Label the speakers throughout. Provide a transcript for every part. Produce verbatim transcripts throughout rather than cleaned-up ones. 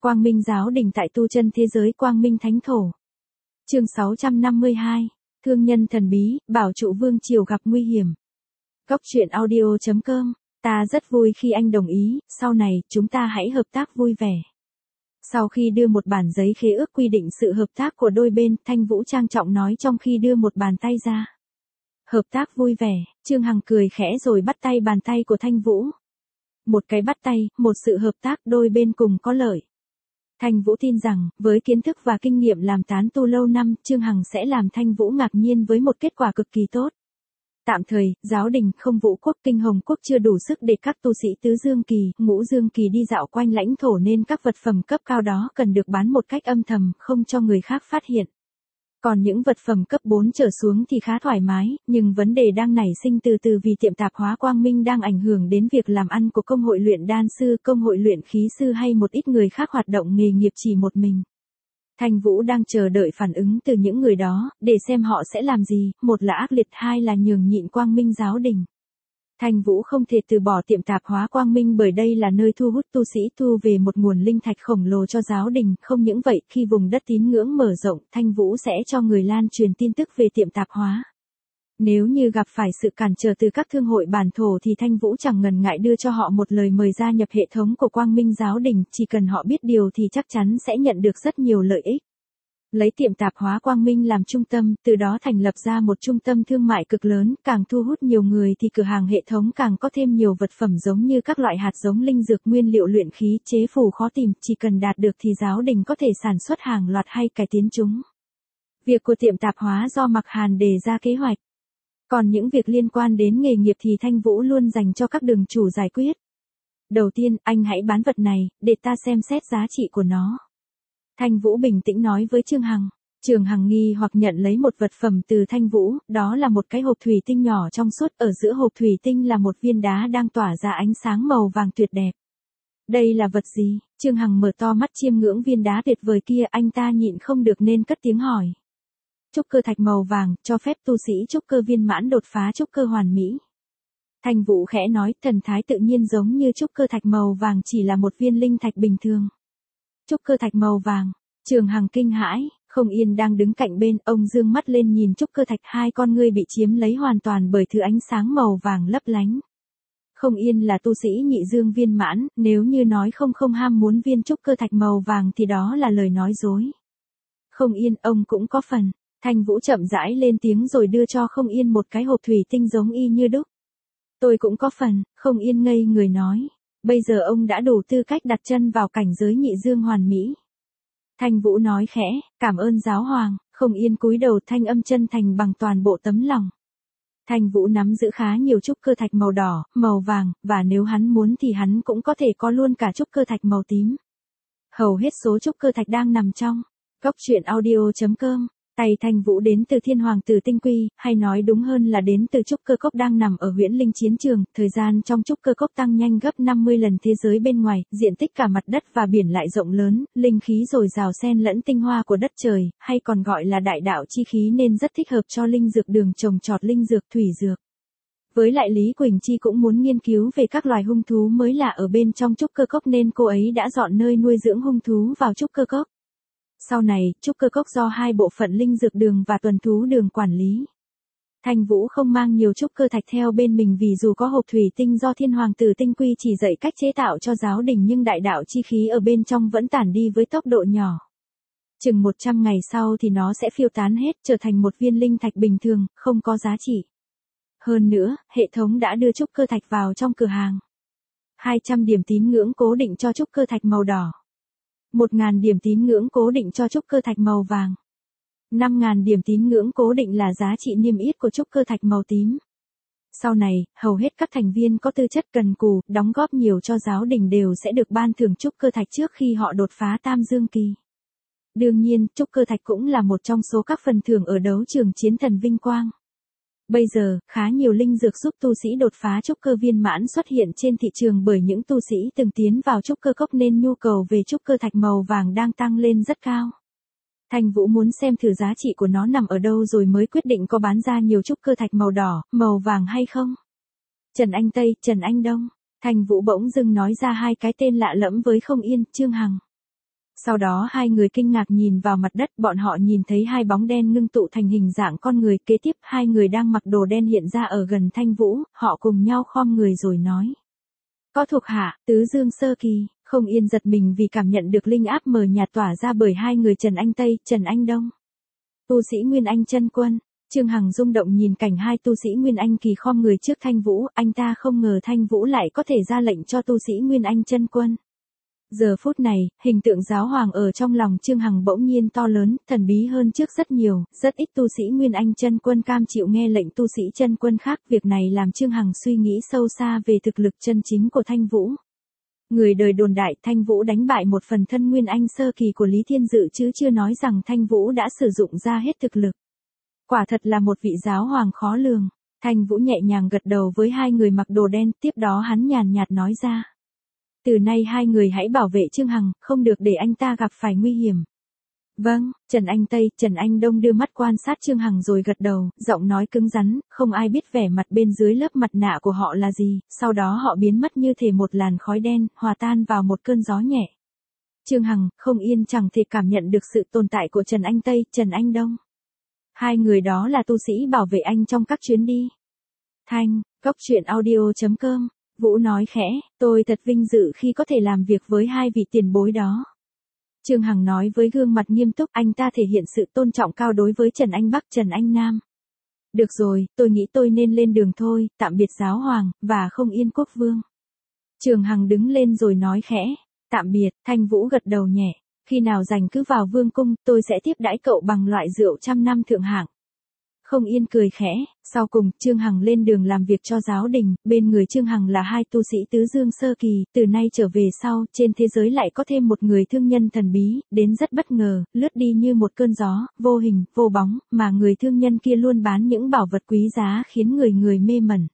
Speaker 1: Quang Minh giáo đình tại tu chân thế giới Quang Minh Thánh Thổ. Chương sáu trăm năm mươi hai, Thương nhân thần bí, bảo trụ vương triều gặp nguy hiểm. Góc truyện audio chấm com, ta rất vui khi anh đồng ý, sau này, chúng ta hãy hợp tác vui vẻ. Sau khi đưa một bản giấy khế ước quy định sự hợp tác của đôi bên, Thanh Vũ trang trọng nói trong khi đưa một bàn tay ra. Hợp tác vui vẻ, Trương Hằng cười khẽ rồi bắt tay bàn tay của Thanh Vũ. Một cái bắt tay, một sự hợp tác đôi bên cùng có lợi. Thanh Vũ tin rằng, với kiến thức và kinh nghiệm làm tán tu lâu năm, Trương Hằng sẽ làm Thanh Vũ ngạc nhiên với một kết quả cực kỳ tốt. Tạm thời, giáo đình, không vũ quốc, kinh hồng quốc chưa đủ sức để các tu sĩ tứ dương kỳ, ngũ dương kỳ đi dạo quanh lãnh thổ nên các vật phẩm cấp cao đó cần được bán một cách âm thầm, không cho người khác phát hiện. Còn những vật phẩm cấp bốn trở xuống thì khá thoải mái, nhưng vấn đề đang nảy sinh từ từ vì tiệm tạp hóa Quang Minh đang ảnh hưởng đến việc làm ăn của công hội luyện đan sư, công hội luyện khí sư hay một ít người khác hoạt động nghề nghiệp chỉ một mình. Thanh Vũ đang chờ đợi phản ứng từ những người đó, để xem họ sẽ làm gì, một là ác liệt, hai là nhường nhịn Quang Minh giáo đình. Thanh Vũ không thể từ bỏ tiệm tạp hóa Quang Minh bởi đây là nơi thu hút tu sĩ thu về một nguồn linh thạch khổng lồ cho giáo đình, không những vậy, khi vùng đất tín ngưỡng mở rộng, Thanh Vũ sẽ cho người lan truyền tin tức về tiệm tạp hóa. Nếu như gặp phải sự cản trở từ các thương hội bản thổ thì Thanh Vũ chẳng ngần ngại đưa cho họ một lời mời gia nhập hệ thống của Quang Minh giáo đình, chỉ cần họ biết điều thì chắc chắn sẽ nhận được rất nhiều lợi ích. Lấy tiệm tạp hóa Quang Minh làm trung tâm, từ đó thành lập ra một trung tâm thương mại cực lớn, càng thu hút nhiều người thì cửa hàng hệ thống càng có thêm nhiều vật phẩm giống như các loại hạt giống linh dược, nguyên liệu luyện khí, chế phù khó tìm, chỉ cần đạt được thì giáo đình có thể sản xuất hàng loạt hay cải tiến chúng. Việc của tiệm tạp hóa do Mạc Hàn đề ra kế hoạch. Còn những việc liên quan đến nghề nghiệp thì Thanh Vũ luôn dành cho các đường chủ giải quyết. Đầu tiên, anh hãy bán vật này, để ta xem xét giá trị của nó. Thanh Vũ bình tĩnh nói với Trương Hằng. Trương Hằng nghi hoặc nhận lấy một vật phẩm từ Thanh Vũ, đó là một cái hộp thủy tinh nhỏ trong suốt, ở giữa hộp thủy tinh là một viên đá đang tỏa ra ánh sáng màu vàng tuyệt đẹp. Đây là vật gì? Trương Hằng mở to mắt chiêm ngưỡng viên đá tuyệt vời kia, anh ta nhịn không được nên cất tiếng hỏi. Trúc cơ thạch màu vàng, cho phép tu sĩ trúc cơ viên mãn đột phá trúc cơ hoàn mỹ. Thanh Vũ khẽ nói, thần thái tự nhiên giống như trúc cơ thạch màu vàng chỉ là một viên linh thạch bình thường. Trúc cơ thạch màu vàng, Trương Hằng kinh hãi, Không Yên đang đứng cạnh bên, ông dương mắt lên nhìn trúc cơ thạch, hai con ngươi bị chiếm lấy hoàn toàn bởi thứ ánh sáng màu vàng lấp lánh. Không Yên là tu sĩ nhị dương viên mãn, nếu như nói không không ham muốn viên trúc cơ thạch màu vàng thì đó là lời nói dối. Không Yên, ông cũng có phần. Thanh Vũ chậm rãi lên tiếng rồi đưa cho Không Yên một cái hộp thủy tinh giống y như đúc. Tôi cũng có phần, Không Yên ngây người nói. Bây giờ ông đã đủ tư cách đặt chân vào cảnh giới nhị dương hoàn mỹ. Thanh Vũ nói khẽ, cảm ơn giáo hoàng. Không Yên cúi đầu, thanh âm chân thành bằng toàn bộ tấm lòng. Thanh Vũ nắm giữ khá nhiều trúc cơ thạch màu đỏ, màu vàng, và nếu hắn muốn thì hắn cũng có thể có luôn cả trúc cơ thạch màu tím. Hầu hết số trúc cơ thạch đang nằm trong góc truyện audio chấm com. Tay Thanh Vũ đến từ Thiên Hoàng Tử Tinh Quy, hay nói đúng hơn là đến từ trúc cơ cốc đang nằm ở Huyễn Linh Chiến Trường, thời gian trong trúc cơ cốc tăng nhanh gấp năm mươi lần thế giới bên ngoài, diện tích cả mặt đất và biển lại rộng lớn, linh khí dồi dào xen lẫn tinh hoa của đất trời, hay còn gọi là đại đạo chi khí nên rất thích hợp cho linh dược đường trồng trọt linh dược thủy dược. Với lại Lý Quỳnh Chi cũng muốn nghiên cứu về các loài hung thú mới lạ ở bên trong trúc cơ cốc nên cô ấy đã dọn nơi nuôi dưỡng hung thú vào trúc cơ cốc. Sau này, trúc cơ cốc do hai bộ phận linh dược đường và tuần thú đường quản lý. Thanh Vũ không mang nhiều trúc cơ thạch theo bên mình vì dù có hộp thủy tinh do Thiên Hoàng Tử Tinh Quy chỉ dạy cách chế tạo cho giáo đình nhưng đại đạo chi khí ở bên trong vẫn tản đi với tốc độ nhỏ. Chừng một trăm ngày sau thì nó sẽ phiêu tán hết, trở thành một viên linh thạch bình thường, không có giá trị. Hơn nữa, hệ thống đã đưa trúc cơ thạch vào trong cửa hàng. hai trăm điểm tín ngưỡng cố định cho trúc cơ thạch màu đỏ. một nghìn điểm tín ngưỡng cố định cho trúc cơ thạch màu vàng. năm nghìn điểm tín ngưỡng cố định là giá trị niêm yết của trúc cơ thạch màu tím. Sau này, hầu hết các thành viên có tư chất cần cù, đóng góp nhiều cho giáo đình đều sẽ được ban thưởng trúc cơ thạch trước khi họ đột phá tam dương kỳ. Đương nhiên, trúc cơ thạch cũng là một trong số các phần thưởng ở đấu trường chiến thần vinh quang. Bây giờ, khá nhiều linh dược giúp tu sĩ đột phá trúc cơ viên mãn xuất hiện trên thị trường bởi những tu sĩ từng tiến vào trúc cơ cốc nên nhu cầu về trúc cơ thạch màu vàng đang tăng lên rất cao. Thanh Vũ muốn xem thử giá trị của nó nằm ở đâu rồi mới quyết định có bán ra nhiều trúc cơ thạch màu đỏ, màu vàng hay không. Trần Anh Tây, Trần Anh Đông. Thanh Vũ bỗng dưng nói ra hai cái tên lạ lẫm với Không Yên, Trương Hằng. Sau đó hai người kinh ngạc nhìn vào mặt đất, bọn họ nhìn thấy hai bóng đen ngưng tụ thành hình dạng con người, kế tiếp hai người đang mặc đồ đen hiện ra ở gần Thanh Vũ, họ cùng nhau khom người rồi nói. Có thuộc hạ, tứ dương sơ kỳ. Không Yên giật mình vì cảm nhận được linh áp mờ nhạt tỏa ra bởi hai người Trần Anh Tây, Trần Anh Đông. Tu sĩ Nguyên Anh chân quân, Trương Hằng rung động nhìn cảnh hai tu sĩ Nguyên Anh kỳ khom người trước Thanh Vũ, anh ta không ngờ Thanh Vũ lại có thể ra lệnh cho tu sĩ Nguyên Anh chân quân. Giờ phút này, hình tượng giáo hoàng ở trong lòng Trương Hằng bỗng nhiên to lớn, thần bí hơn trước rất nhiều, rất ít tu sĩ Nguyên Anh chân quân cam chịu nghe lệnh tu sĩ chân quân khác, việc này làm Trương Hằng suy nghĩ sâu xa về thực lực chân chính của Thanh Vũ. Người đời đồn đại Thanh Vũ đánh bại một phần thân Nguyên Anh sơ kỳ của Lý Thiên Dự chứ chưa nói rằng Thanh Vũ đã sử dụng ra hết thực lực. Quả thật là một vị giáo hoàng khó lường. Thanh Vũ nhẹ nhàng gật đầu với hai người mặc đồ đen, tiếp đó hắn nhàn nhạt nói ra. Từ nay hai người hãy bảo vệ Trương Hằng, không được để anh ta gặp phải nguy hiểm. Vâng, Trần Anh Tây, Trần Anh Đông đưa mắt quan sát Trương Hằng rồi gật đầu, giọng nói cứng rắn, không ai biết vẻ mặt bên dưới lớp mặt nạ của họ là gì, sau đó họ biến mất như thể một làn khói đen, hòa tan vào một cơn gió nhẹ. Trương Hằng, Không Yên chẳng thể cảm nhận được sự tồn tại của Trần Anh Tây, Trần Anh Đông. Hai người đó là tu sĩ bảo vệ anh trong các chuyến đi. Thanh, Góc Truyện Audio chấm com, Vũ nói khẽ, tôi thật vinh dự khi có thể làm việc với hai vị tiền bối đó. Trương Hằng nói với gương mặt nghiêm túc, anh ta thể hiện sự tôn trọng cao đối với Trần Anh Bắc, Trần Anh Nam. Được rồi, tôi nghĩ tôi nên lên đường thôi, tạm biệt giáo hoàng, và Không Yên quốc vương. Trương Hằng đứng lên rồi nói khẽ, tạm biệt, Thanh Vũ gật đầu nhẹ, khi nào rảnh cứ vào vương cung, tôi sẽ tiếp đãi cậu bằng loại rượu trăm năm thượng hạng. Không Yên cười khẽ, sau cùng, Trương Hằng lên đường làm việc cho giáo đình, bên người Trương Hằng là hai tu sĩ tứ dương sơ kỳ, từ nay trở về sau, trên thế giới lại có thêm một người thương nhân thần bí, đến rất bất ngờ, lướt đi như một cơn gió, vô hình, vô bóng, mà người thương nhân kia luôn bán những bảo vật quý giá khiến người người mê mẩn.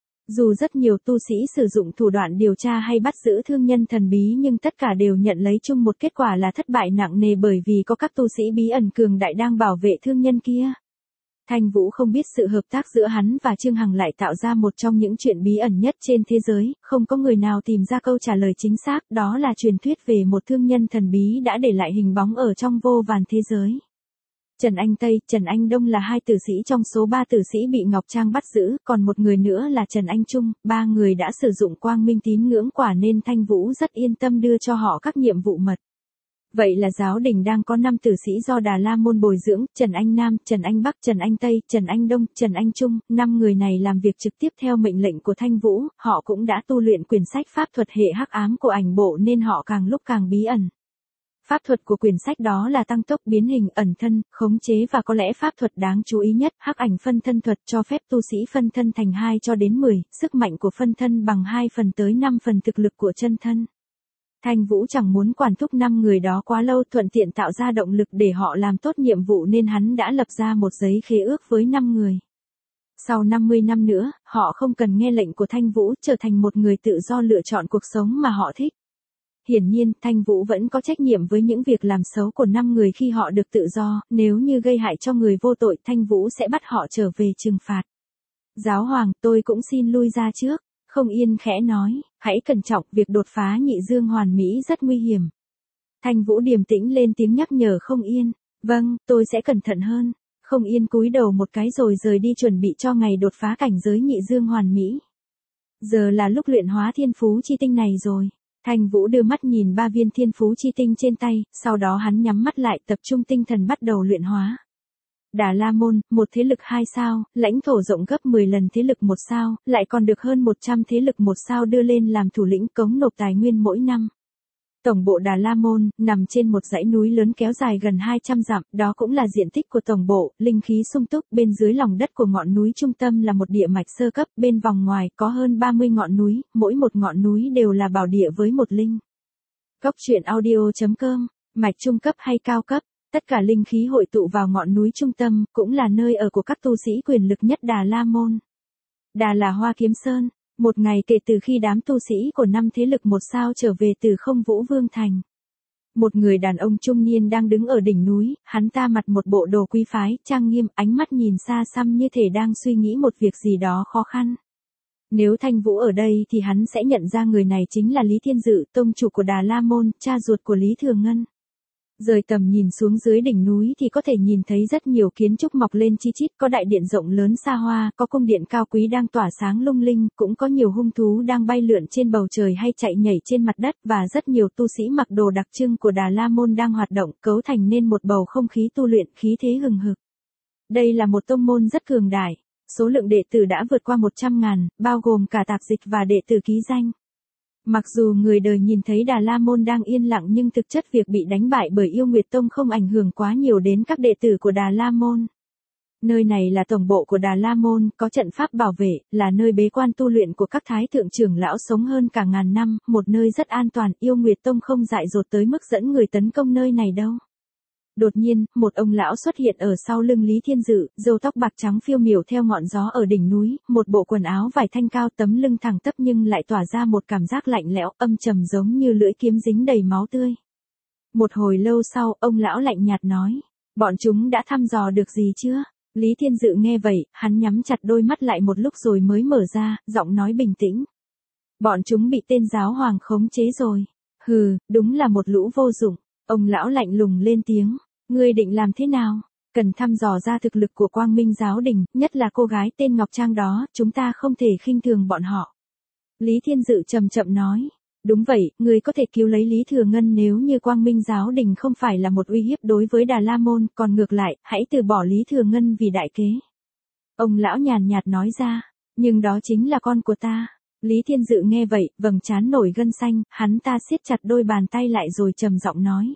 Speaker 1: Dù rất nhiều tu sĩ sử dụng thủ đoạn điều tra hay bắt giữ thương nhân thần bí nhưng tất cả đều nhận lấy chung một kết quả là thất bại nặng nề bởi vì có các tu sĩ bí ẩn cường đại đang bảo vệ thương nhân kia. Thanh Vũ không biết sự hợp tác giữa hắn và Trương Hằng lại tạo ra một trong những chuyện bí ẩn nhất trên thế giới, không có người nào tìm ra câu trả lời chính xác, đó là truyền thuyết về một thương nhân thần bí đã để lại hình bóng ở trong vô vàn thế giới. Trần Anh Tây, Trần Anh Đông là hai tử sĩ trong số ba tử sĩ bị Ngọc Trang bắt giữ, còn một người nữa là Trần Anh Trung, ba người đã sử dụng quang minh tín ngưỡng quả nên Thanh Vũ rất yên tâm đưa cho họ các nhiệm vụ mật. Vậy là giáo đình đang có năm tử sĩ do Đà La Môn bồi dưỡng, Trần Anh Nam, Trần Anh Bắc, Trần Anh Tây, Trần Anh Đông, Trần Anh Trung, năm người này làm việc trực tiếp theo mệnh lệnh của Thanh Vũ, họ cũng đã tu luyện quyển sách pháp thuật hệ hắc ám của ảnh bộ nên họ càng lúc càng bí ẩn. Pháp thuật của quyển sách đó là tăng tốc, biến hình, ẩn thân, khống chế và có lẽ pháp thuật đáng chú ý nhất, hắc ảnh phân thân thuật cho phép tu sĩ phân thân thành hai cho đến mười, sức mạnh của phân thân bằng hai phần tới năm phần thực lực của chân thân. Thanh Vũ chẳng muốn quản thúc năm người đó quá lâu, thuận tiện tạo ra động lực để họ làm tốt nhiệm vụ nên hắn đã lập ra một giấy khế ước với năm người. Sau năm mươi năm nữa, họ không cần nghe lệnh của Thanh Vũ, trở thành một người tự do lựa chọn cuộc sống mà họ thích. Hiển nhiên, Thanh Vũ vẫn có trách nhiệm với những việc làm xấu của năm người khi họ được tự do, nếu như gây hại cho người vô tội, Thanh Vũ sẽ bắt họ trở về trừng phạt. Giáo hoàng, tôi cũng xin lui ra trước. Không Yên khẽ nói, hãy cẩn trọng, việc đột phá nhị dương hoàn mỹ rất nguy hiểm. Thanh Vũ điềm tĩnh lên tiếng nhắc nhở Không Yên, vâng, tôi sẽ cẩn thận hơn. Không Yên cúi đầu một cái rồi rời đi chuẩn bị cho ngày đột phá cảnh giới nhị dương hoàn mỹ. Giờ là lúc luyện hóa thiên phú chi tinh này rồi. Thanh Vũ đưa mắt nhìn ba viên thiên phú chi tinh trên tay, sau đó hắn nhắm mắt lại tập trung tinh thần bắt đầu luyện hóa. Đà La Môn, một thế lực hai sao, lãnh thổ rộng gấp mười lần thế lực một sao, lại còn được hơn một trăm thế lực một sao đưa lên làm thủ lĩnh cống nộp tài nguyên mỗi năm. Tổng bộ Đà La Môn, nằm trên một dãy núi lớn kéo dài gần hai trăm dặm, đó cũng là diện tích của tổng bộ, linh khí sung túc, bên dưới lòng đất của ngọn núi trung tâm là một địa mạch sơ cấp, bên vòng ngoài có hơn ba mươi ngọn núi, mỗi một ngọn núi đều là bảo địa với một linh. Góc Truyện Audio chấm com, mạch trung cấp hay cao cấp? Tất cả linh khí hội tụ vào ngọn núi trung tâm, cũng là nơi ở của các tu sĩ quyền lực nhất Đà La Môn. Đà là Hoa Kiếm Sơn, một ngày kể từ khi đám tu sĩ của năm thế lực một sao trở về từ Không Vũ Vương Thành. Một người đàn ông trung niên đang đứng ở đỉnh núi, hắn ta mặc một bộ đồ quý phái, trang nghiêm, ánh mắt nhìn xa xăm như thể đang suy nghĩ một việc gì đó khó khăn. Nếu Thanh Vũ ở đây thì hắn sẽ nhận ra người này chính là Lý Thiên Dự, tông chủ của Đà La Môn, cha ruột của Lý Thừa Ngân. Rời tầm nhìn xuống dưới đỉnh núi thì có thể nhìn thấy rất nhiều kiến trúc mọc lên chi chít, có đại điện rộng lớn xa hoa, có cung điện cao quý đang tỏa sáng lung linh, cũng có nhiều hung thú đang bay lượn trên bầu trời hay chạy nhảy trên mặt đất, và rất nhiều tu sĩ mặc đồ đặc trưng của Đà La Môn đang hoạt động, cấu thành nên một bầu không khí tu luyện khí thế hừng hực. Đây là một tông môn rất cường đại, số lượng đệ tử đã vượt qua một trăm ngàn, bao gồm cả tạp dịch và đệ tử ký danh. Mặc dù người đời nhìn thấy Đà La Môn đang yên lặng nhưng thực chất việc bị đánh bại bởi Yêu Nguyệt Tông không ảnh hưởng quá nhiều đến các đệ tử của Đà La Môn. Nơi này là tổng bộ của Đà La Môn, có trận pháp bảo vệ, là nơi bế quan tu luyện của các thái thượng trưởng lão sống hơn cả ngàn năm, một nơi rất an toàn, Yêu Nguyệt Tông không dại dột tới mức dẫn người tấn công nơi này đâu. Đột nhiên, một ông lão xuất hiện ở sau lưng Lý Thiên Dự, râu tóc bạc trắng phiêu miểu theo ngọn gió ở đỉnh núi, một bộ quần áo vải thanh cao, tấm lưng thẳng tắp nhưng lại tỏa ra một cảm giác lạnh lẽo, âm trầm giống như lưỡi kiếm dính đầy máu tươi. Một hồi lâu sau, ông lão lạnh nhạt nói, bọn chúng đã thăm dò được gì chưa? Lý Thiên Dự nghe vậy, hắn nhắm chặt đôi mắt lại một lúc rồi mới mở ra, giọng nói bình tĩnh. Bọn chúng bị tên giáo hoàng khống chế rồi. Hừ, đúng là một lũ vô dụng. Ông lão lạnh lùng lên tiếng. Ngươi định làm thế nào? Cần thăm dò ra thực lực của Quang Minh giáo đình, nhất là cô gái tên Ngọc Trang đó, chúng ta không thể khinh thường bọn họ. Lý Thiên Dự chậm chậm nói. Đúng vậy, ngươi có thể cứu lấy Lý Thừa Ngân nếu như Quang Minh giáo đình không phải là một uy hiếp đối với Đà La Môn, còn ngược lại, hãy từ bỏ Lý Thừa Ngân vì đại kế. Ông lão nhàn nhạt nói ra, nhưng đó chính là con của ta. Lý Thiên Dự nghe vậy, vầng trán nổi gân xanh, hắn ta siết chặt đôi bàn tay lại rồi trầm giọng nói.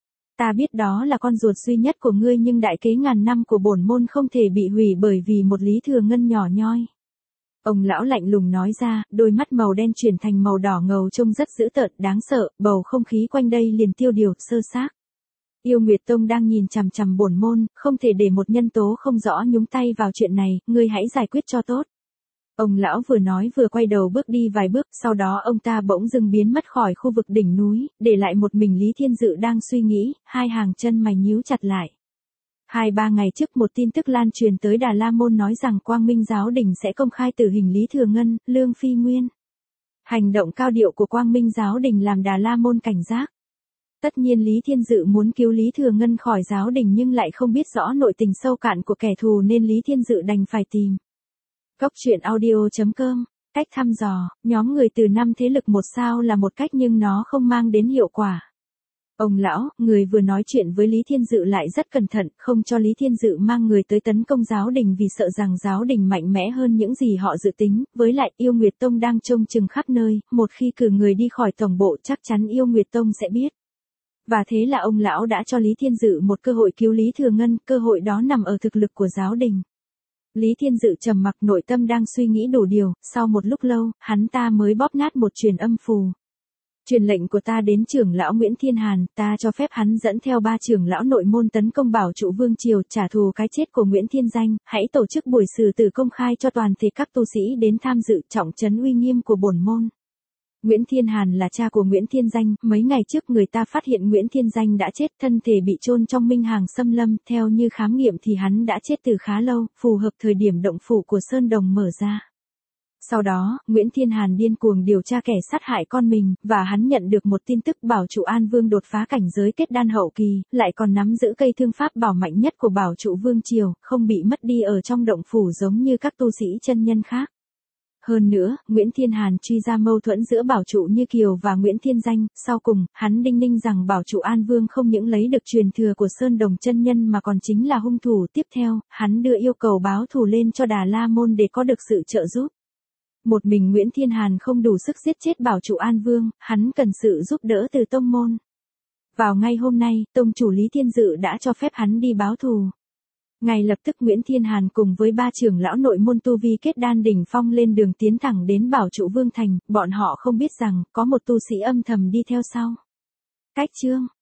Speaker 1: Ta biết đó là con ruột duy nhất của ngươi nhưng đại kế ngàn năm của bổn môn không thể bị hủy bởi vì một Lý Thừa Ngân nhỏ nhoi. Ông lão lạnh lùng nói ra, đôi mắt màu đen chuyển thành màu đỏ ngầu trông rất dữ tợn, đáng sợ, bầu không khí quanh đây liền tiêu điều, sơ xác. Yêu Nguyệt Tông đang nhìn chằm chằm bổn môn, không thể để một nhân tố không rõ nhúng tay vào chuyện này, ngươi hãy giải quyết cho tốt. Ông lão vừa nói vừa quay đầu bước đi vài bước, sau đó ông ta bỗng dưng biến mất khỏi khu vực đỉnh núi, để lại một mình Lý Thiên Dự đang suy nghĩ, hai hàng chân mày nhíu chặt lại. Hai ba ngày trước một tin tức lan truyền tới Đà La Môn nói rằng Quang Minh giáo đình sẽ công khai tử hình Lý Thừa Ngân, Lương Phi Nguyên. Hành động cao điệu của Quang Minh giáo đình làm Đà La Môn cảnh giác. Tất nhiên Lý Thiên Dự muốn cứu Lý Thừa Ngân khỏi giáo đình nhưng lại không biết rõ nội tình sâu cạn của kẻ thù nên Lý Thiên Dự đành phải tìm. Cốc truyện audio chấm com. Cách thăm dò, nhóm người từ năm thế lực một sao là một cách nhưng nó không mang đến hiệu quả. Ông lão, người vừa nói chuyện với Lý Thiên Dự lại rất cẩn thận, không cho Lý Thiên Dự mang người tới tấn công giáo đình vì sợ rằng giáo đình mạnh mẽ hơn những gì họ dự tính, với lại Yêu Nguyệt Tông đang trông chừng khắp nơi, một khi cử người đi khỏi tổng bộ chắc chắn Yêu Nguyệt Tông sẽ biết. Và thế là ông lão đã cho Lý Thiên Dự một cơ hội cứu Lý Thừa Ngân, cơ hội đó nằm ở thực lực của giáo đình. Lý Thiên Dự trầm mặc, nội tâm đang suy nghĩ đủ điều, sau một lúc lâu, hắn ta mới bóp nát một truyền âm phù. Truyền lệnh của ta đến trưởng lão Nguyễn Thiên Hàn, ta cho phép hắn dẫn theo ba trưởng lão nội môn tấn công Bảo Trụ Vương Triều, trả thù cái chết của Nguyễn Thiên Danh, hãy tổ chức buổi xử tử công khai cho toàn thể các tu sĩ đến tham dự, trọng trấn uy nghiêm của bổn môn. Nguyễn Thiên Hàn là cha của Nguyễn Thiên Danh, mấy ngày trước người ta phát hiện Nguyễn Thiên Danh đã chết, thân thể bị chôn trong Minh Hàng Xâm Lâm, theo như khám nghiệm thì hắn đã chết từ khá lâu, phù hợp thời điểm động phủ của Sơn Đồng mở ra. Sau đó, Nguyễn Thiên Hàn điên cuồng điều tra kẻ sát hại con mình, và hắn nhận được một tin tức Bảo Trụ An Vương đột phá cảnh giới kết đan hậu kỳ, lại còn nắm giữ cây thương pháp bảo mạnh nhất của Bảo Trụ Vương Triều, không bị mất đi ở trong động phủ giống như các tu sĩ chân nhân khác. Hơn nữa, Nguyễn Thiên Hàn truy ra mâu thuẫn giữa Bảo Trụ Như Kiều và Nguyễn Thiên Danh, sau cùng, hắn đinh ninh rằng Bảo Trụ An Vương không những lấy được truyền thừa của Sơn Đồng chân nhân mà còn chính là hung thủ. Tiếp theo, hắn đưa yêu cầu báo thù lên cho Đà La Môn để có được sự trợ giúp. Một mình Nguyễn Thiên Hàn không đủ sức giết chết Bảo Trụ An Vương, hắn cần sự giúp đỡ từ tông môn. Vào ngay hôm nay, tông chủ Lý Thiên Dự đã cho phép hắn đi báo thù. Ngay lập tức Nguyễn Thiên Hàn cùng với ba trưởng lão nội môn tu vi kết đan đỉnh phong lên đường tiến thẳng đến Bảo Trụ Vương Thành, bọn họ không biết rằng có một tu sĩ âm thầm đi theo sau. Cách chương